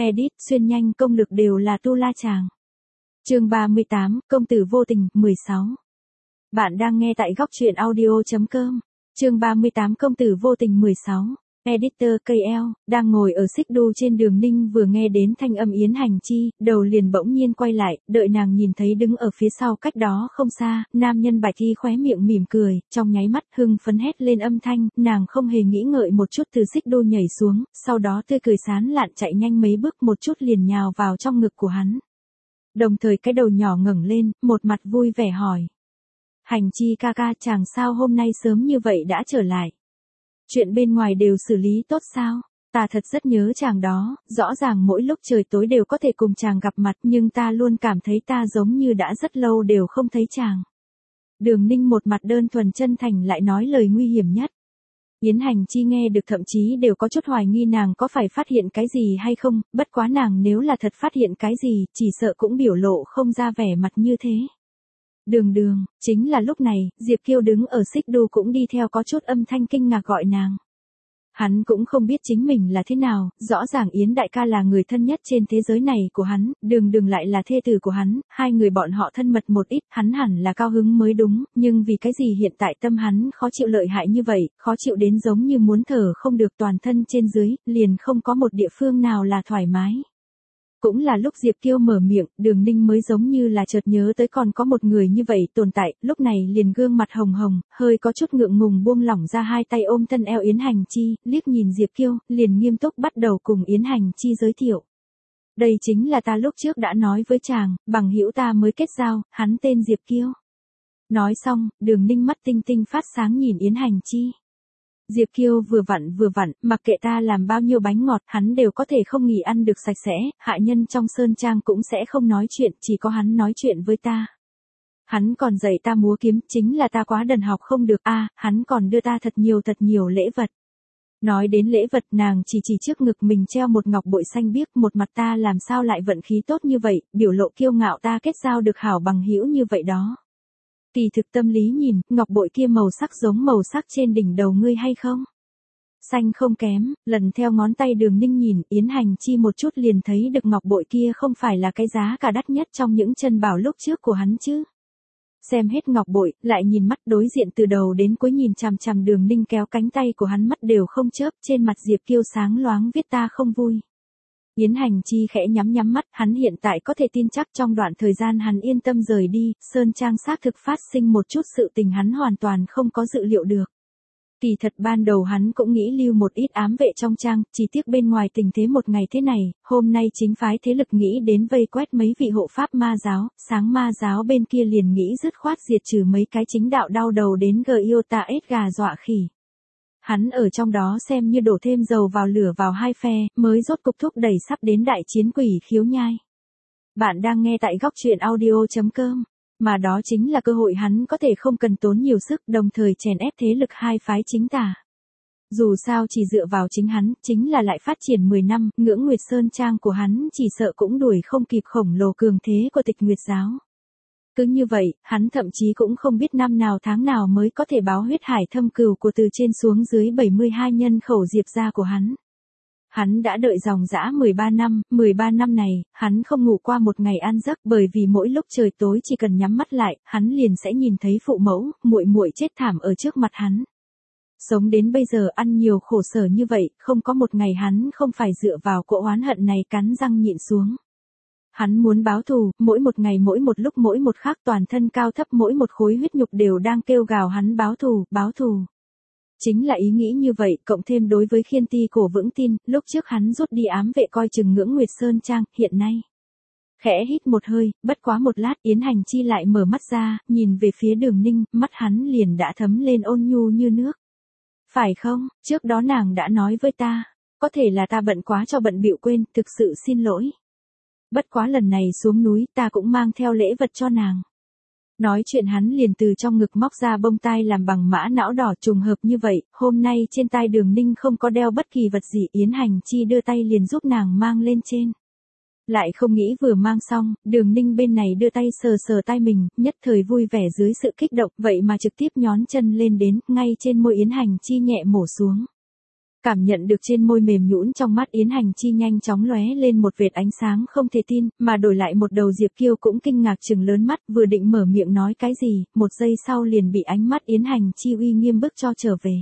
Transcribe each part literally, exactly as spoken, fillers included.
Edit, xuyên nhanh công lực đều là tu la chàng. Chương ba mươi tám, công tử vô tình, mười sáu. Bạn đang nghe tại góc truyện audio chấm com. Chương ba mươi tám, công tử vô tình mười sáu. Editor ca lờ, đang ngồi ở xích đu trên đường Ninh vừa nghe đến thanh âm Yến Hành Chi, đầu liền bỗng nhiên quay lại, đợi nàng nhìn thấy đứng ở phía sau cách đó không xa, nam nhân bạch y khóe miệng mỉm cười, trong nháy mắt hưng phấn hét lên âm thanh, nàng không hề nghĩ ngợi một chút từ xích đu nhảy xuống, sau đó tươi cười sán lạn chạy nhanh mấy bước một chút liền nhào vào trong ngực của hắn. Đồng thời cái đầu nhỏ ngẩng lên, một mặt vui vẻ hỏi. Hành Chi ca ca, chàng sao hôm nay sớm như vậy đã trở lại? Chuyện bên ngoài đều xử lý tốt sao? Ta thật rất nhớ chàng đó, rõ ràng mỗi lúc trời tối đều có thể cùng chàng gặp mặt nhưng ta luôn cảm thấy ta giống như đã rất lâu đều không thấy chàng. Đường Ninh một mặt đơn thuần chân thành lại nói lời nguy hiểm nhất. Yến Hành Chi nghe được thậm chí đều có chút hoài nghi nàng có phải phát hiện cái gì hay không, bất quá nàng nếu là thật phát hiện cái gì, chỉ sợ cũng biểu lộ không ra vẻ mặt như thế. Đường đường, chính là lúc này, Diệp Kiêu đứng ở xích đu cũng đi theo có chút âm thanh kinh ngạc gọi nàng. Hắn cũng không biết chính mình là thế nào, rõ ràng Yến đại ca là người thân nhất trên thế giới này của hắn, đường đường lại là thê tử của hắn, hai người bọn họ thân mật một ít, hắn hẳn là cao hứng mới đúng, nhưng vì cái gì hiện tại tâm hắn khó chịu lợi hại như vậy, khó chịu đến giống như muốn thở không được toàn thân trên dưới, liền không có một địa phương nào là thoải mái. Cũng là lúc Diệp Kiêu mở miệng, Đường Ninh mới giống như là chợt nhớ tới còn có một người như vậy tồn tại, lúc này liền gương mặt hồng hồng, hơi có chút ngượng ngùng buông lỏng ra hai tay ôm thân eo Yến Hành Chi, liếc nhìn Diệp Kiêu, liền nghiêm túc bắt đầu cùng Yến Hành Chi giới thiệu. Đây chính là ta lúc trước đã nói với chàng, bằng hữu ta mới kết giao, hắn tên Diệp Kiêu. Nói xong, Đường Ninh mắt tinh tinh phát sáng nhìn Yến Hành Chi. Diệp Kiêu vừa vặn vừa vặn, mặc kệ ta làm bao nhiêu bánh ngọt, hắn đều có thể không nghỉ ăn được sạch sẽ, hạ nhân trong sơn trang cũng sẽ không nói chuyện, chỉ có hắn nói chuyện với ta. Hắn còn dạy ta múa kiếm, chính là ta quá đần học không được, a, à, hắn còn đưa ta thật nhiều thật nhiều lễ vật. Nói đến lễ vật, nàng chỉ chỉ trước ngực mình treo một ngọc bội xanh biếc, một mặt ta làm sao lại vận khí tốt như vậy, biểu lộ kiêu ngạo ta kết giao được hảo bằng hữu như vậy đó. Kỳ thực tâm lý nhìn, ngọc bội kia màu sắc giống màu sắc trên đỉnh đầu ngươi hay không? Xanh không kém, lần theo ngón tay Đường Ninh nhìn, Yến Hành Chi một chút liền thấy được ngọc bội kia không phải là cái giá cả đắt nhất trong những chân bảo lúc trước của hắn chứ. Xem hết ngọc bội, lại nhìn mắt đối diện từ đầu đến cuối nhìn chằm chằm Đường Ninh kéo cánh tay của hắn mắt đều không chớp, trên mặt Diệp Kiêu sáng loáng viết ta không vui. Yến Hành Chi khẽ nhắm nhắm mắt, hắn hiện tại có thể tin chắc trong đoạn thời gian hắn yên tâm rời đi, Sơn Trang xác thực phát sinh một chút sự tình hắn hoàn toàn không có dự liệu được. Kỳ thật ban đầu hắn cũng nghĩ lưu một ít ám vệ trong trang, chỉ tiếc bên ngoài tình thế một ngày thế này, hôm nay chính phái thế lực nghĩ đến vây quét mấy vị hộ pháp ma giáo, sáng ma giáo bên kia liền nghĩ dứt khoát diệt trừ mấy cái chính đạo đau đầu đến gờ yêu ta ết gà dọa khỉ. Hắn ở trong đó xem như đổ thêm dầu vào lửa vào hai phe, mới rốt cục thúc đẩy sắp đến đại chiến quỷ khiếu nhai. Bạn đang nghe tại góc truyện audio chấm com, mà đó chính là cơ hội hắn có thể không cần tốn nhiều sức đồng thời chèn ép thế lực hai phái chính tà. Dù sao chỉ dựa vào chính hắn, chính là lại phát triển mười năm, ngưỡng Nguyệt Sơn Trang của hắn chỉ sợ cũng đuổi không kịp khổng lồ cường thế của Tịch Nguyệt Giáo. Cứ như vậy, hắn thậm chí cũng không biết năm nào tháng nào mới có thể báo huyết hải thâm cừu của từ trên xuống dưới bảy mươi hai nhân khẩu Diệp gia của hắn. Hắn đã đợi dòng dã mười ba năm, mười ba năm này, hắn không ngủ qua một ngày an giấc bởi vì mỗi lúc trời tối chỉ cần nhắm mắt lại, hắn liền sẽ nhìn thấy phụ mẫu, muội muội chết thảm ở trước mặt hắn. Sống đến bây giờ ăn nhiều khổ sở như vậy, không có một ngày hắn không phải dựa vào cỗ oán hận này cắn răng nhịn xuống. Hắn muốn báo thù, mỗi một ngày mỗi một lúc mỗi một khắc toàn thân cao thấp mỗi một khối huyết nhục đều đang kêu gào hắn báo thù, báo thù. Chính là ý nghĩ như vậy, cộng thêm đối với Khiên Ti cổ vững tin, lúc trước hắn rút đi ám vệ coi chừng ngưỡng Nguyệt Sơn Trang, hiện nay. Khẽ hít một hơi, bất quá một lát Yến Hành Chi lại mở mắt ra, nhìn về phía Đường Ninh, mắt hắn liền đã thấm lên ôn nhu như nước. Phải không, trước đó nàng đã nói với ta, có thể là ta bận quá cho bận bịu quên, thực sự xin lỗi. Bất quá lần này xuống núi ta cũng mang theo lễ vật cho nàng. Nói chuyện hắn liền từ trong ngực móc ra bông tai làm bằng mã não đỏ trùng hợp như vậy, hôm nay trên tai Đường Ninh không có đeo bất kỳ vật gì Yến Hành Chi đưa tay liền giúp nàng mang lên trên. Lại không nghĩ vừa mang xong, Đường Ninh bên này đưa tay sờ sờ tai mình, nhất thời vui vẻ dưới sự kích động vậy mà trực tiếp nhón chân lên đến, ngay trên môi Yến Hành Chi nhẹ mổ xuống. Cảm nhận được trên môi mềm nhũn trong mắt Yến Hành Chi nhanh chóng lóe lên một vệt ánh sáng không thể tin, mà đổi lại một đầu Diệp Kiêu cũng kinh ngạc trừng lớn mắt, vừa định mở miệng nói cái gì, một giây sau liền bị ánh mắt Yến Hành Chi uy nghiêm bức cho trở về.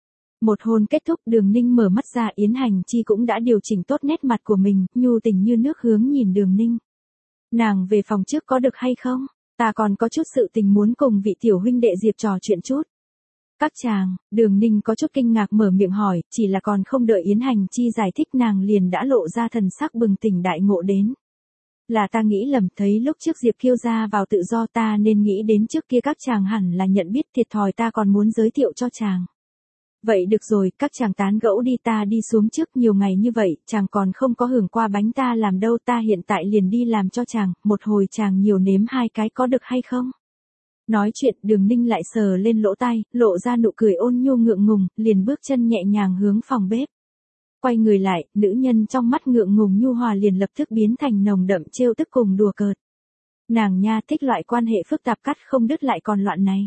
Một hôn kết thúc, Đường Ninh mở mắt ra, Yến Hành Chi cũng đã điều chỉnh tốt nét mặt của mình, nhu tình như nước hướng nhìn Đường Ninh. Nàng về phòng trước có được hay không? Ta còn có chút sự tình muốn cùng vị tiểu huynh đệ Diệp trò chuyện chút. Các chàng, Đường Ninh có chút kinh ngạc mở miệng hỏi, chỉ là còn không đợi Yến Hành Chi giải thích nàng liền đã lộ ra thần sắc bừng tỉnh đại ngộ đến. Là ta nghĩ lầm, thấy lúc trước Diệp Kiêu ra vào tự do ta nên nghĩ đến trước kia các chàng hẳn là nhận biết thiệt thòi ta còn muốn giới thiệu cho chàng. Vậy được rồi, các chàng tán gẫu đi, ta đi xuống trước, nhiều ngày như vậy, chàng còn không có hưởng qua bánh ta làm đâu, ta hiện tại liền đi làm cho chàng, một hồi chàng nhiều nếm hai cái có được hay không? Nói chuyện, Đường Ninh lại sờ lên lỗ tai, lộ ra nụ cười ôn nhu ngượng ngùng, liền bước chân nhẹ nhàng hướng phòng bếp. Quay người lại, nữ nhân trong mắt ngượng ngùng nhu hòa liền lập tức biến thành nồng đậm trêu tức cùng đùa cợt. Nàng nha thích loại quan hệ phức tạp cắt không đứt lại còn loạn này.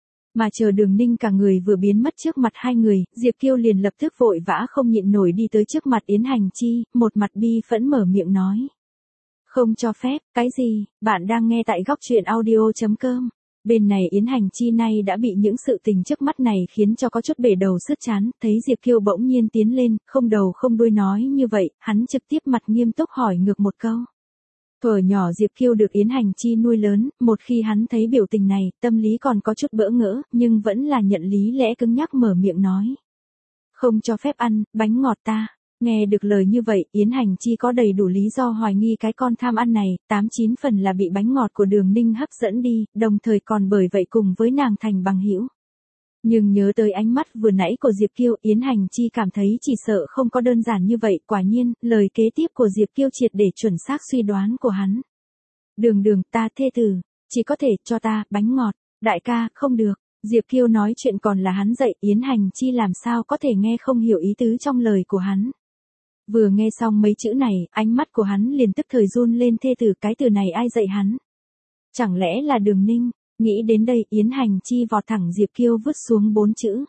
Mà chờ Đường Ninh cả người vừa biến mất trước mặt hai người, Diệp Kiêu liền lập tức vội vã không nhịn nổi đi tới trước mặt Yến Hành Chi, một mặt bi phẫn mở miệng nói. Không cho phép, cái gì, bạn đang nghe tại góc truyện audio chấm com. Bên này Yến Hành Chi nay đã bị những sự tình trước mắt này khiến cho có chút bể đầu sứt chán, thấy Diệp Kiêu bỗng nhiên tiến lên, không đầu không đuôi nói như vậy, hắn trực tiếp mặt nghiêm túc hỏi ngược một câu. Thuở nhỏ Diệp Kiêu được Yến Hành Chi nuôi lớn, một khi hắn thấy biểu tình này, tâm lý còn có chút bỡ ngỡ, nhưng vẫn là nhận lý lẽ cứng nhắc mở miệng nói. Không cho phép ăn, bánh ngọt ta. Nghe được lời như vậy, Yến Hành Chi có đầy đủ lý do hoài nghi cái con tham ăn này, tám chín phần là bị bánh ngọt của Đường Ninh hấp dẫn đi, đồng thời còn bởi vậy cùng với nàng thành bằng hữu. Nhưng nhớ tới ánh mắt vừa nãy của Diệp Kiêu, Yến Hành Chi cảm thấy chỉ sợ không có đơn giản như vậy, quả nhiên, lời kế tiếp của Diệp Kiêu triệt để chuẩn xác suy đoán của hắn. Đường đường, ta thê tử, chỉ có thể cho ta bánh ngọt, đại ca, không được. Diệp Kiêu nói chuyện còn là hắn dạy, Yến Hành Chi làm sao có thể nghe không hiểu ý tứ trong lời của hắn. Vừa nghe xong mấy chữ này, ánh mắt của hắn liền tức thời run lên, thê tử, cái từ này ai dạy hắn? Chẳng lẽ là Đường Ninh? Nghĩ đến đây, Yến Hành Chi vọt thẳng Diệp Kiêu vứt xuống bốn chữ.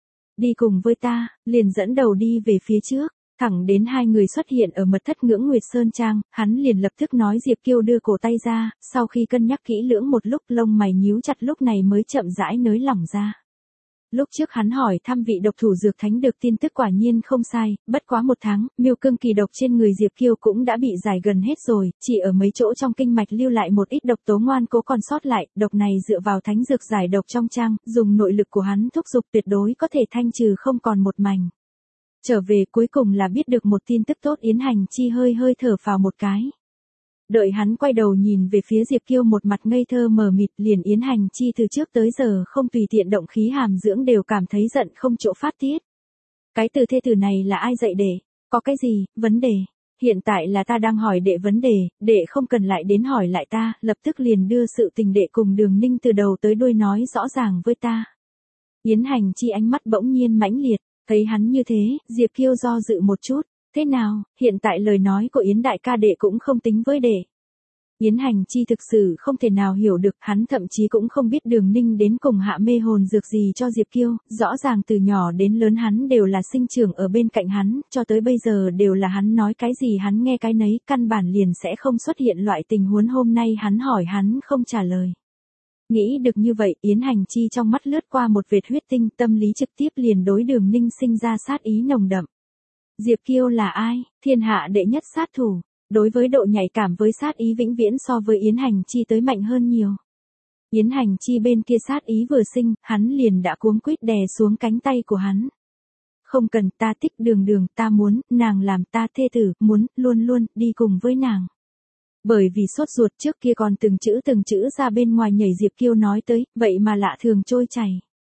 Đi cùng với ta, liền dẫn đầu đi về phía trước, thẳng đến hai người xuất hiện ở mật thất Ngưỡng Nguyệt Sơn Trang, hắn liền lập tức nói Diệp Kiêu đưa cổ tay ra, sau khi cân nhắc kỹ lưỡng một lúc lông mày nhíu chặt lúc này mới chậm rãi nới lỏng ra. Lúc trước hắn hỏi thăm vị độc thủ dược thánh được tin tức quả nhiên không sai, bất quá một tháng, miêu cương kỳ độc trên người Diệp Kiêu cũng đã bị giải gần hết rồi, chỉ ở mấy chỗ trong kinh mạch lưu lại một ít độc tố ngoan cố còn sót lại, độc này dựa vào thánh dược giải độc trong trang, dùng nội lực của hắn thúc giục tuyệt đối có thể thanh trừ không còn một mảnh. Trở về cuối cùng là biết được một tin tức tốt, Yến Hành Chi hơi hơi thở phào một cái. Đợi hắn quay đầu nhìn về phía Diệp Kiêu một mặt ngây thơ mờ mịt, liền Yến Hành Chi từ trước tới giờ không tùy tiện động khí hàm dưỡng đều cảm thấy giận không chỗ phát tiết. Cái từ thê tử này là ai dạy đệ? Có cái gì, vấn đề? Hiện tại là ta đang hỏi đệ vấn đề, đệ không cần lại đến hỏi lại ta, lập tức liền đưa sự tình đệ cùng Đường Ninh từ đầu tới đuôi nói rõ ràng với ta. Yến Hành Chi ánh mắt bỗng nhiên mãnh liệt, thấy hắn như thế, Diệp Kiêu do dự một chút. Thế nào, hiện tại lời nói của Yến đại ca đệ cũng không tính với đệ. Yến Hành Chi thực sự không thể nào hiểu được, hắn thậm chí cũng không biết Đường Ninh đến cùng hạ mê hồn dược gì cho Diệp Kiêu, rõ ràng từ nhỏ đến lớn hắn đều là sinh trưởng ở bên cạnh hắn, cho tới bây giờ đều là hắn nói cái gì hắn nghe cái nấy, căn bản liền sẽ không xuất hiện loại tình huống hôm nay hắn hỏi hắn không trả lời. Nghĩ được như vậy, Yến Hành Chi trong mắt lướt qua một vệt huyết tinh, tâm lý trực tiếp liền đối Đường Ninh sinh ra sát ý nồng đậm. Diệp Kiêu là ai? Thiên hạ đệ nhất sát thủ. Đối với độ nhạy cảm với sát ý vĩnh viễn so với Yến Hành Chi tới mạnh hơn nhiều. Yến Hành Chi bên kia sát ý vừa sinh, hắn liền đã cuống quýt đè xuống cánh tay của hắn. Không cần, ta thích Đường Đường, ta muốn, nàng làm ta thê tử, muốn, luôn luôn, đi cùng với nàng. Bởi vì sốt ruột trước kia còn từng chữ từng chữ ra bên ngoài nhảy Diệp Kiêu nói tới, vậy mà lạ thường trôi chảy.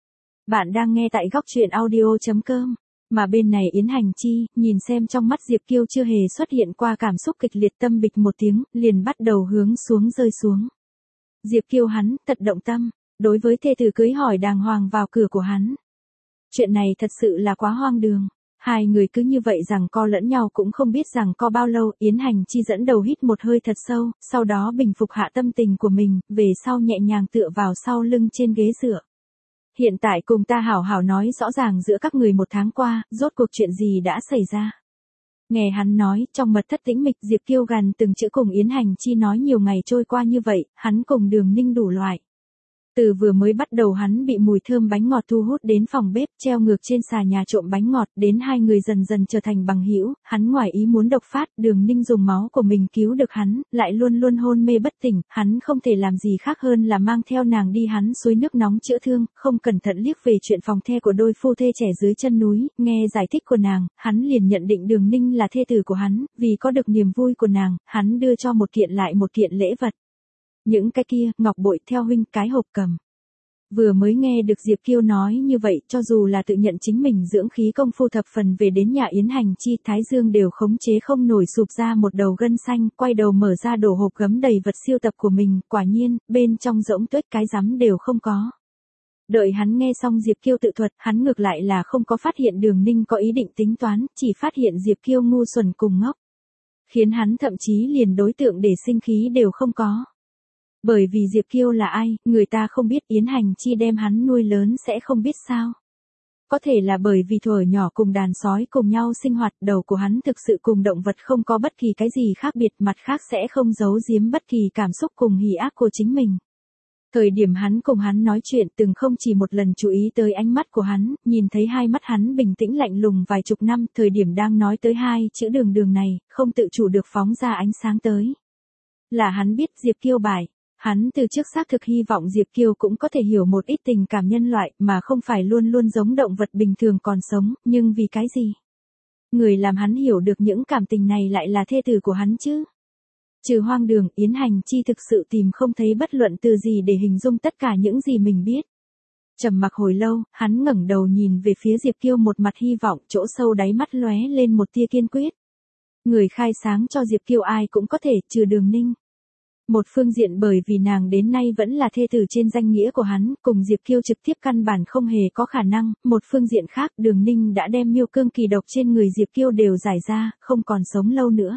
Bạn đang nghe tại góc truyện audio chấm com. Mà bên này Yến Hành Chi, nhìn xem trong mắt Diệp Kiêu chưa hề xuất hiện qua cảm xúc kịch liệt, tâm bịch một tiếng, liền bắt đầu hướng xuống rơi xuống. Diệp Kiêu hắn, thật động tâm, đối với thê tử cưới hỏi đàng hoàng vào cửa của hắn. Chuyện này thật sự là quá hoang đường. Hai người cứ như vậy rằng co lẫn nhau cũng không biết rằng co bao lâu, Yến Hành Chi dẫn đầu hít một hơi thật sâu, sau đó bình phục hạ tâm tình của mình, về sau nhẹ nhàng tựa vào sau lưng trên ghế dựa. Hiện tại cùng ta hảo hảo nói rõ ràng giữa các người một tháng qua, rốt cuộc chuyện gì đã xảy ra. Nghe hắn nói, trong mật thất tĩnh mịch Diệp Kiêu gần từng chữ cùng Yến Hành Chi nói nhiều ngày trôi qua như vậy, hắn cùng Đường Ninh đủ loại. Từ vừa mới bắt đầu hắn bị mùi thơm bánh ngọt thu hút đến phòng bếp treo ngược trên xà nhà trộm bánh ngọt, đến hai người dần dần trở thành bằng hữu, hắn ngoài ý muốn độc phát, Đường Ninh dùng máu của mình cứu được hắn, lại luôn luôn hôn mê bất tỉnh, hắn không thể làm gì khác hơn là mang theo nàng đi hắn suối nước nóng chữa thương, không cẩn thận liếc về chuyện phòng the của đôi phu thê trẻ dưới chân núi, nghe giải thích của nàng, hắn liền nhận định Đường Ninh là thê tử của hắn, vì có được niềm vui của nàng, hắn đưa cho một kiện lại một kiện lễ vật. Những cái kia, ngọc bội theo huynh cái hộp cầm. Vừa mới nghe được Diệp Kiêu nói như vậy, cho dù là tự nhận chính mình dưỡng khí công phu thập phần về đến nhà Yến Hành Chi, Thái Dương đều khống chế không nổi sụp ra một đầu gân xanh, quay đầu mở ra đổ hộp gấm đầy vật siêu tập của mình, quả nhiên, bên trong rỗng tuếch cái rắm đều không có. Đợi hắn nghe xong Diệp Kiêu tự thuật, hắn ngược lại là không có phát hiện Đường Ninh có ý định tính toán, chỉ phát hiện Diệp Kiêu ngu xuẩn cùng ngốc. Khiến hắn thậm chí liền đối tượng để sinh khí đều không có. Bởi vì Diệp Kiêu là ai, người ta không biết, Yến Hành Chi đem hắn nuôi lớn sẽ không biết sao. Có thể là bởi vì thuở nhỏ cùng đàn sói cùng nhau sinh hoạt, đầu của hắn thực sự cùng động vật không có bất kỳ cái gì khác biệt, mặt khác sẽ không giấu giếm bất kỳ cảm xúc cùng hỉ ác của chính mình. Thời điểm hắn cùng hắn nói chuyện từng không chỉ một lần chú ý tới ánh mắt của hắn, nhìn thấy hai mắt hắn bình tĩnh lạnh lùng vài chục năm, thời điểm đang nói tới hai chữ Đường Đường này, không tự chủ được phóng ra ánh sáng tới. Là hắn biết Diệp Kiêu bại. Hắn từ trước xác thực hy vọng Diệp Kiêu cũng có thể hiểu một ít tình cảm nhân loại, mà không phải luôn luôn giống động vật bình thường còn sống, nhưng vì cái gì? Người làm hắn hiểu được những cảm tình này lại là thê tử của hắn chứ? Trừ hoang đường, Yến Hành Chi thực sự tìm không thấy bất luận từ gì để hình dung tất cả những gì mình biết. Trầm mặc hồi lâu, hắn ngẩng đầu nhìn về phía Diệp Kiêu một mặt hy vọng, chỗ sâu đáy mắt lóe lên một tia kiên quyết. Người khai sáng cho Diệp Kiêu ai cũng có thể, trừ Đường Ninh. Một phương diện bởi vì nàng đến nay vẫn là thê tử trên danh nghĩa của hắn, cùng Diệp Kiêu trực tiếp căn bản không hề có khả năng, một phương diện khác Đường Ninh đã đem miêu cương kỳ độc trên người Diệp Kiêu đều giải ra, không còn sống lâu nữa.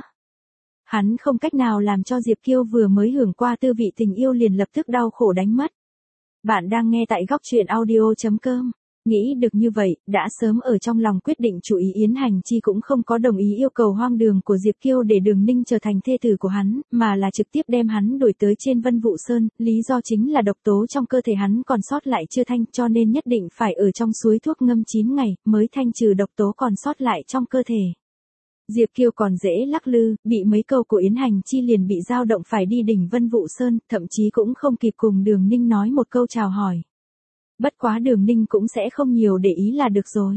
Hắn không cách nào làm cho Diệp Kiêu vừa mới hưởng qua tư vị tình yêu liền lập tức đau khổ đánh mất. Bạn đang nghe tại góc truyện audio chấm com. Nghĩ được như vậy, đã sớm ở trong lòng quyết định chủ ý Yến Hành Chi cũng không có đồng ý yêu cầu hoang đường của Diệp Kiêu để Đường Ninh trở thành thê tử của hắn, mà là trực tiếp đem hắn đuổi tới trên Vân Vũ Sơn, lý do chính là độc tố trong cơ thể hắn còn sót lại chưa thanh, cho nên nhất định phải ở trong suối thuốc ngâm chín ngày, mới thanh trừ độc tố còn sót lại trong cơ thể. Diệp Kiêu còn dễ lắc lư, bị mấy câu của Yến Hành Chi liền bị dao động phải đi đỉnh Vân Vũ Sơn, thậm chí cũng không kịp cùng Đường Ninh nói một câu chào hỏi. Bất quá Đường Ninh cũng sẽ không nhiều để ý là được rồi.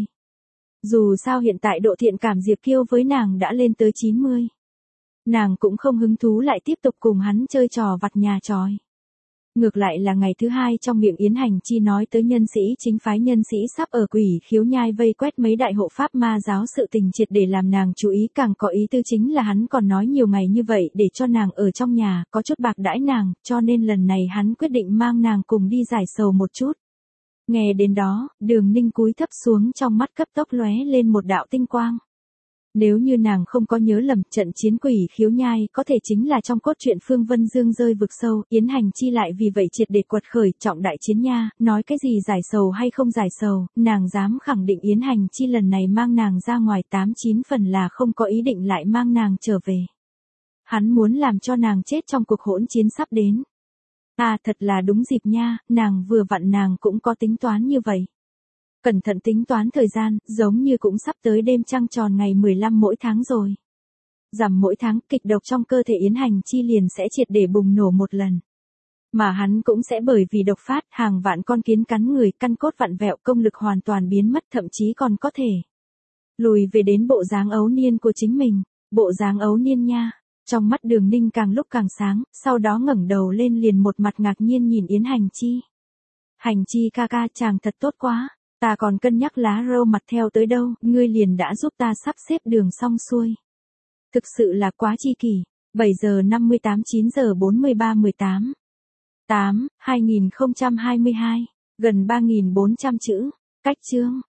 Dù sao hiện tại độ thiện cảm Diệp Kiêu với nàng đã lên tới chín mươi. Nàng cũng không hứng thú lại tiếp tục cùng hắn chơi trò vặt nhà tròi. Ngược lại là ngày thứ hai trong miệng Yến Hành Chi nói tới nhân sĩ chính phái nhân sĩ sắp ở Quỷ Khiếu Nhai vây quét mấy đại hộ pháp ma giáo sự tình triệt để làm nàng chú ý, càng có ý tư chính là hắn còn nói nhiều ngày như vậy để cho nàng ở trong nhà, có chút bạc đãi nàng, cho nên lần này hắn quyết định mang nàng cùng đi giải sầu một chút. Nghe đến đó, Đường Ninh cúi thấp xuống, trong mắt cấp tốc lóe lên một đạo tinh quang. Nếu như nàng không có nhớ lầm, trận chiến Quỷ Khiếu Nhai có thể chính là trong cốt truyện Phương Vân Dương rơi vực sâu, Yến Hành Chi lại vì vậy triệt để quật khởi, trọng đại chiến nha, nói cái gì giải sầu hay không giải sầu, nàng dám khẳng định Yến Hành Chi lần này mang nàng ra ngoài tám chín phần là không có ý định lại mang nàng trở về. Hắn muốn làm cho nàng chết trong cuộc hỗn chiến sắp đến. À thật là đúng dịp nha, nàng vừa vặn nàng cũng có tính toán như vậy. Cẩn thận tính toán thời gian, giống như cũng sắp tới đêm trăng tròn ngày mười lăm mỗi tháng rồi. Rằm mỗi tháng, kịch độc trong cơ thể Yến Hành Chi liền sẽ triệt để bùng nổ một lần. Mà hắn cũng sẽ bởi vì độc phát, hàng vạn con kiến cắn người, căn cốt vặn vẹo, công lực hoàn toàn biến mất, thậm chí còn có thể lùi về đến bộ dáng ấu niên của chính mình, bộ dáng ấu niên nha. Trong mắt Đường Ninh càng lúc càng sáng, sau đó ngẩng đầu lên liền một mặt ngạc nhiên nhìn Yến Hành Chi. Hành Chi ca ca, chàng thật tốt quá, ta còn cân nhắc lá râu mặt theo tới đâu, ngươi liền đã giúp ta sắp xếp đường xong xuôi. Thực sự là quá chi kỷ. bảy giờ năm mươi tám chín giờ bốn mươi ba mười tám. tám, hai nghìn không trăm hai mươi hai, gần ba nghìn bốn trăm chữ. Cách chương.